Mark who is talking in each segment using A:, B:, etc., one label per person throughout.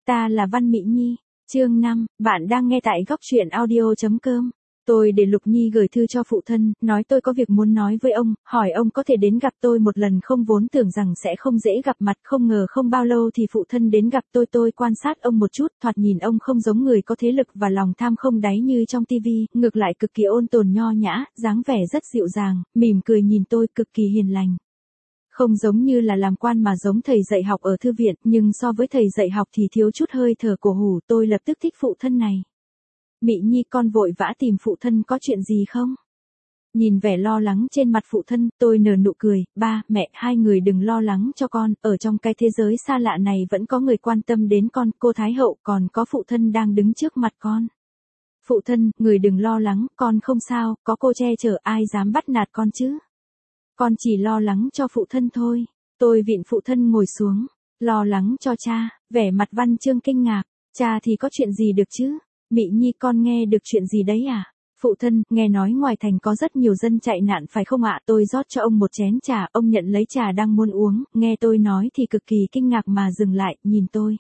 A: Ta là Văn Mỹ Nhi. Chương 5, bạn đang nghe tại góc truyện audio.com. Tôi để Lục Nhi gửi thư cho phụ thân, nói tôi có việc muốn nói với ông, hỏi ông có thể đến gặp tôi một lần không, vốn tưởng rằng sẽ không dễ gặp mặt, không ngờ không bao lâu thì phụ thân đến gặp tôi quan sát ông một chút, thoạt nhìn ông không giống người có thế lực và lòng tham không đáy như trong tivi, ngược lại cực kỳ ôn tồn nho nhã, dáng vẻ rất dịu dàng, mỉm cười nhìn tôi cực kỳ hiền lành. Không giống như là làm quan mà giống thầy dạy học ở thư viện, nhưng so với thầy dạy học thì thiếu chút hơi thở cổ hủ, tôi lập tức thích phụ thân này. Mị Nhi, con vội vã tìm phụ thân có chuyện gì không? Nhìn vẻ lo lắng trên mặt phụ thân, tôi nở nụ cười, ba, mẹ, hai người đừng lo lắng cho con, ở trong cái thế giới xa lạ này vẫn có người quan tâm đến con, cô Thái Hậu, còn có phụ thân đang đứng trước mặt con. Phụ thân, người đừng lo lắng, con không sao, có cô che chở, ai dám bắt nạt con chứ? Con chỉ lo lắng cho phụ thân thôi. Tôi vịn phụ thân ngồi xuống. Lo lắng cho cha, vẻ mặt Văn Chương kinh ngạc. Cha thì có chuyện gì được chứ? Mị Nhi, con nghe được chuyện gì đấy à? Phụ thân, nghe nói ngoài thành có rất nhiều dân chạy nạn phải không ạ? Tôi rót cho ông một chén trà, ông nhận lấy trà đang muốn uống, nghe tôi nói thì cực kỳ kinh ngạc mà dừng lại, nhìn tôi.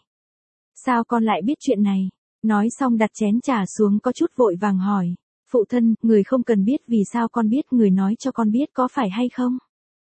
A: Sao con lại biết chuyện này? Nói xong đặt chén trà xuống có chút vội vàng hỏi. Phụ thân, người không cần biết, vì sao con biết, người nói cho con biết có phải hay không?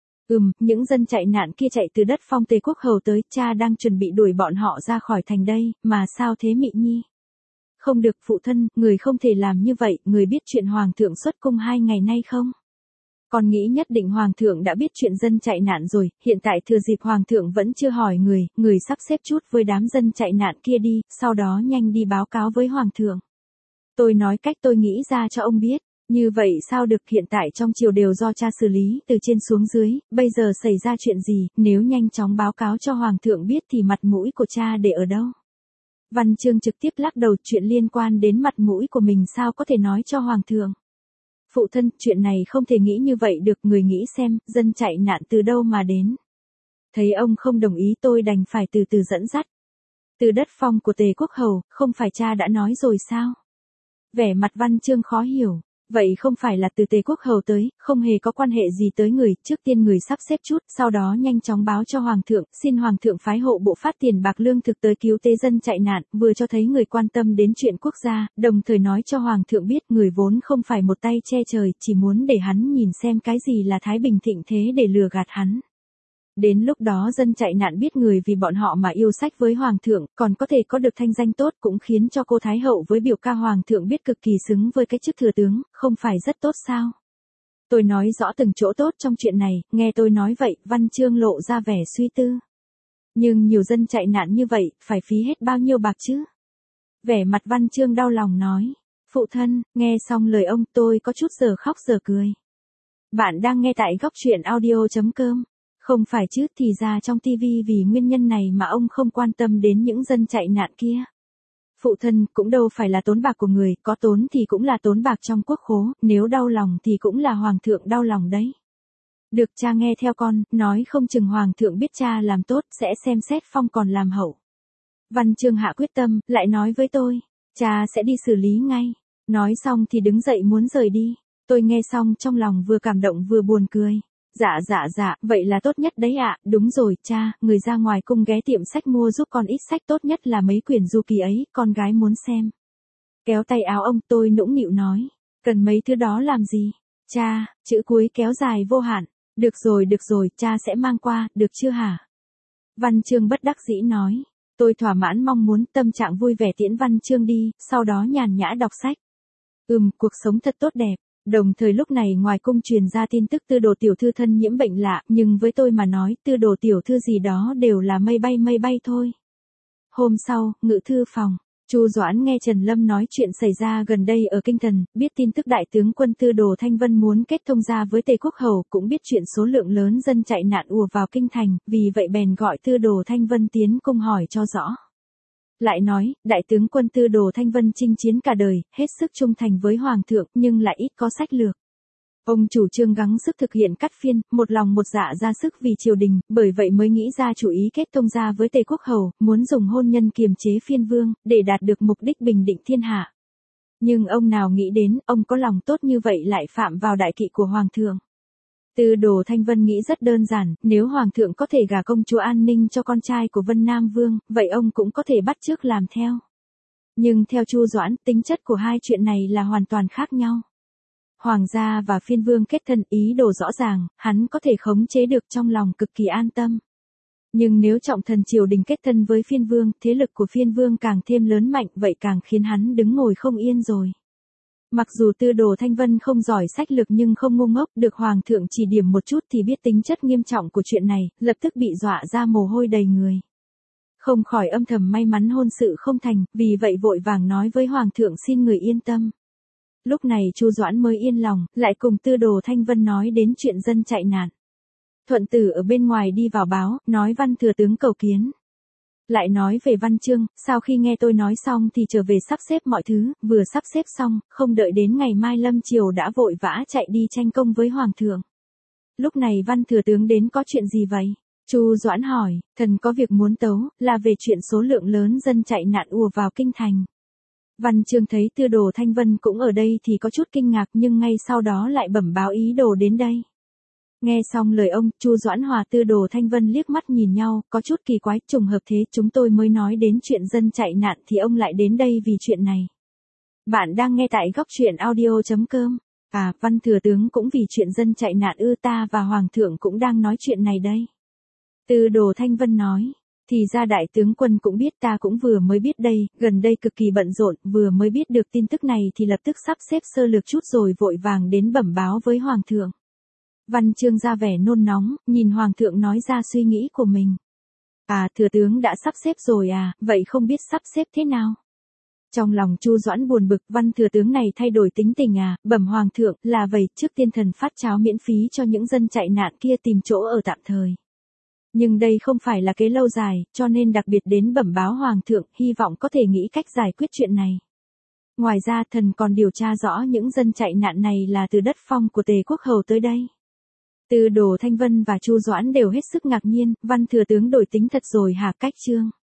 A: Những dân chạy nạn kia chạy từ đất Phong Tề Quốc Hầu tới, cha đang chuẩn bị đuổi bọn họ ra khỏi thành đây, mà sao thế Mị Nhi? Không được phụ thân, người không thể làm như vậy, người biết chuyện Hoàng thượng xuất cung 2 ngày nay không? Con nghĩ nhất định Hoàng thượng đã biết chuyện dân chạy nạn rồi, hiện tại thừa dịp Hoàng thượng vẫn chưa hỏi người sắp xếp chút với đám dân chạy nạn kia đi, sau đó nhanh đi báo cáo với Hoàng thượng. Tôi nói cách tôi nghĩ ra cho ông biết, như vậy sao được, hiện tại trong triều đều do cha xử lý, từ trên xuống dưới, bây giờ xảy ra chuyện gì, nếu nhanh chóng báo cáo cho Hoàng thượng biết thì mặt mũi của cha để ở đâu? Văn Chương trực tiếp lắc đầu, chuyện liên quan đến mặt mũi của mình sao có thể nói cho Hoàng thượng? Phụ thân, chuyện này không thể nghĩ như vậy được, người nghĩ xem, dân chạy nạn từ đâu mà đến. Thấy ông không đồng ý tôi đành phải từ từ dẫn dắt. Từ đất Phong của Tề Quốc Hầu, không phải cha đã nói rồi sao? Vẻ mặt Văn Chương khó hiểu, vậy không phải là từ Tề Quốc Hầu tới, không hề có quan hệ gì tới người, trước tiên người sắp xếp chút, sau đó nhanh chóng báo cho Hoàng thượng, xin Hoàng thượng phái hộ bộ phát tiền bạc lương thực tới cứu tế dân chạy nạn, vừa cho thấy người quan tâm đến chuyện quốc gia, đồng thời nói cho Hoàng thượng biết người vốn không phải một tay che trời, chỉ muốn để hắn nhìn xem cái gì là thái bình thịnh thế để lừa gạt hắn. Đến lúc đó dân chạy nạn biết người vì bọn họ mà yêu sách với Hoàng thượng, còn có thể có được thanh danh tốt, cũng khiến cho cô Thái Hậu với biểu ca Hoàng thượng biết cực kỳ xứng với cái chức thừa tướng, không phải rất tốt sao? Tôi nói rõ từng chỗ tốt trong chuyện này, nghe tôi nói vậy, Văn Chương lộ ra vẻ suy tư. Nhưng nhiều dân chạy nạn như vậy, phải phí hết bao nhiêu bạc chứ? Vẻ mặt Văn Chương đau lòng nói. Phụ thân, nghe xong lời ông tôi có chút giờ khóc giờ cười. Bạn đang nghe tại góc truyện audio.com. Không phải chứ, thì ra trong tivi vì nguyên nhân này mà ông không quan tâm đến những dân chạy nạn kia. Phụ thân, cũng đâu phải là tốn bạc của người, có tốn thì cũng là tốn bạc trong quốc khố, nếu đau lòng thì cũng là Hoàng thượng đau lòng đấy. Được, cha nghe theo con, nói không chừng Hoàng thượng biết cha làm tốt, sẽ xem xét phong còn làm hậu. Văn Chương hạ quyết tâm, lại nói với tôi, cha sẽ đi xử lý ngay. Nói xong thì đứng dậy muốn rời đi. Tôi nghe xong trong lòng vừa cảm động vừa buồn cười. Dạ, vậy là tốt nhất đấy ạ, đúng rồi, cha, người ra ngoài cung ghé tiệm sách mua giúp con ít sách, tốt nhất là mấy quyển du ký ấy, con gái muốn xem. Kéo tay áo ông, tôi nũng nịu nói, cần mấy thứ đó làm gì? Cha, chữ cuối kéo dài vô hạn, được rồi, cha sẽ mang qua, được chưa hả? Văn Chương bất đắc dĩ nói, tôi thỏa mãn mong muốn, tâm trạng vui vẻ tiễn Văn Chương đi, sau đó nhàn nhã đọc sách. Cuộc sống thật tốt đẹp. Đồng thời lúc này ngoài cung truyền ra tin tức Tư Đồ tiểu thư thân nhiễm bệnh lạ, nhưng với tôi mà nói, Tư Đồ tiểu thư gì đó đều là mây bay thôi. Hôm sau, ngự thư phòng, Chu Doãn nghe Trần Lâm nói chuyện xảy ra gần đây ở Kinh Thần, biết tin tức đại tướng quân Tư Đồ Thanh Vân muốn kết thông gia với Tề Quốc Hầu, cũng biết chuyện số lượng lớn dân chạy nạn ùa vào kinh thành, vì vậy bèn gọi Tư Đồ Thanh Vân tiến cung hỏi cho rõ. Lại nói, đại tướng quân Tư Đồ Thanh Vân chinh chiến cả đời, hết sức trung thành với Hoàng thượng, nhưng lại ít có sách lược. Ông chủ trương gắng sức thực hiện cắt phiên, một lòng một dạ ra sức vì triều đình, bởi vậy mới nghĩ ra chủ ý kết thông gia với Tề Quốc Hầu, muốn dùng hôn nhân kiềm chế phiên vương, để đạt được mục đích bình định thiên hạ. Nhưng ông nào nghĩ đến, ông có lòng tốt như vậy lại phạm vào đại kỵ của Hoàng thượng. Tư Đồ Thanh Vân nghĩ rất đơn giản, nếu Hoàng thượng có thể gả công chúa An Ninh cho con trai của Vân Nam Vương, vậy ông cũng có thể bắt chước làm theo. Nhưng theo Chu Doãn, tính chất của hai chuyện này là hoàn toàn khác nhau. Hoàng gia và phiên vương kết thân, ý đồ rõ ràng, hắn có thể khống chế được, trong lòng cực kỳ an tâm. Nhưng nếu trọng thần triều đình kết thân với phiên vương, thế lực của phiên vương càng thêm lớn mạnh, vậy càng khiến hắn đứng ngồi không yên rồi. Mặc dù Tư Đồ Thanh Vân không giỏi sách lược nhưng không ngu ngốc, được Hoàng thượng chỉ điểm một chút thì biết tính chất nghiêm trọng của chuyện này, lập tức bị dọa ra mồ hôi đầy người. Không khỏi âm thầm may mắn hôn sự không thành, vì vậy vội vàng nói với Hoàng thượng xin người yên tâm. Lúc này Chu Doãn mới yên lòng, lại cùng Tư Đồ Thanh Vân nói đến chuyện dân chạy nạn. Thuận Tử ở bên ngoài đi vào báo, nói Văn thừa tướng cầu kiến. Lại nói về Văn Chương, sau khi nghe tôi nói xong thì trở về sắp xếp mọi thứ, vừa sắp xếp xong, không đợi đến ngày mai lâm chiều đã vội vã chạy đi tranh công với Hoàng thượng. Lúc này Văn thừa tướng đến có chuyện gì vậy? Chu Doãn hỏi, thần có việc muốn tấu, là về chuyện số lượng lớn dân chạy nạn ùa vào kinh thành. Văn Chương thấy Tư Đồ Thanh Vân cũng ở đây thì có chút kinh ngạc nhưng ngay sau đó lại bẩm báo ý đồ đến đây. Nghe xong lời ông, Chu Doãn hòa Tư Đồ Thanh Vân liếc mắt nhìn nhau, có chút kỳ quái, trùng hợp thế, chúng tôi mới nói đến chuyện dân chạy nạn thì ông lại đến đây vì chuyện này. Bạn đang nghe tại góc truyện audio.com. À, Văn thừa tướng cũng vì chuyện dân chạy nạn ư? Ta và Hoàng thượng cũng đang nói chuyện này đây. Tư Đồ Thanh Vân nói. Thì ra đại tướng quân cũng biết, ta cũng vừa mới biết đây, gần đây cực kỳ bận rộn, vừa mới biết được tin tức này thì lập tức sắp xếp sơ lược chút rồi vội vàng đến bẩm báo với Hoàng thượng. Văn Chương ra vẻ nôn nóng, nhìn Hoàng thượng nói ra suy nghĩ của mình. À, thừa tướng đã sắp xếp rồi à, vậy không biết sắp xếp thế nào? Trong lòng Chu Doãn buồn bực, Văn thừa tướng này thay đổi tính tình à, bẩm Hoàng thượng, là vậy, trước tiên thần phát cháo miễn phí cho những dân chạy nạn kia tìm chỗ ở tạm thời. Nhưng đây không phải là kế lâu dài, cho nên đặc biệt đến bẩm báo Hoàng thượng, hy vọng có thể nghĩ cách giải quyết chuyện này. Ngoài ra thần còn điều tra rõ những dân chạy nạn này là từ đất phong của Tề Quốc Hầu tới đây. Tư Đồ Thanh Vân và Chu Doãn đều hết sức ngạc nhiên, Văn thừa tướng đổi tính thật rồi hả? Cách chương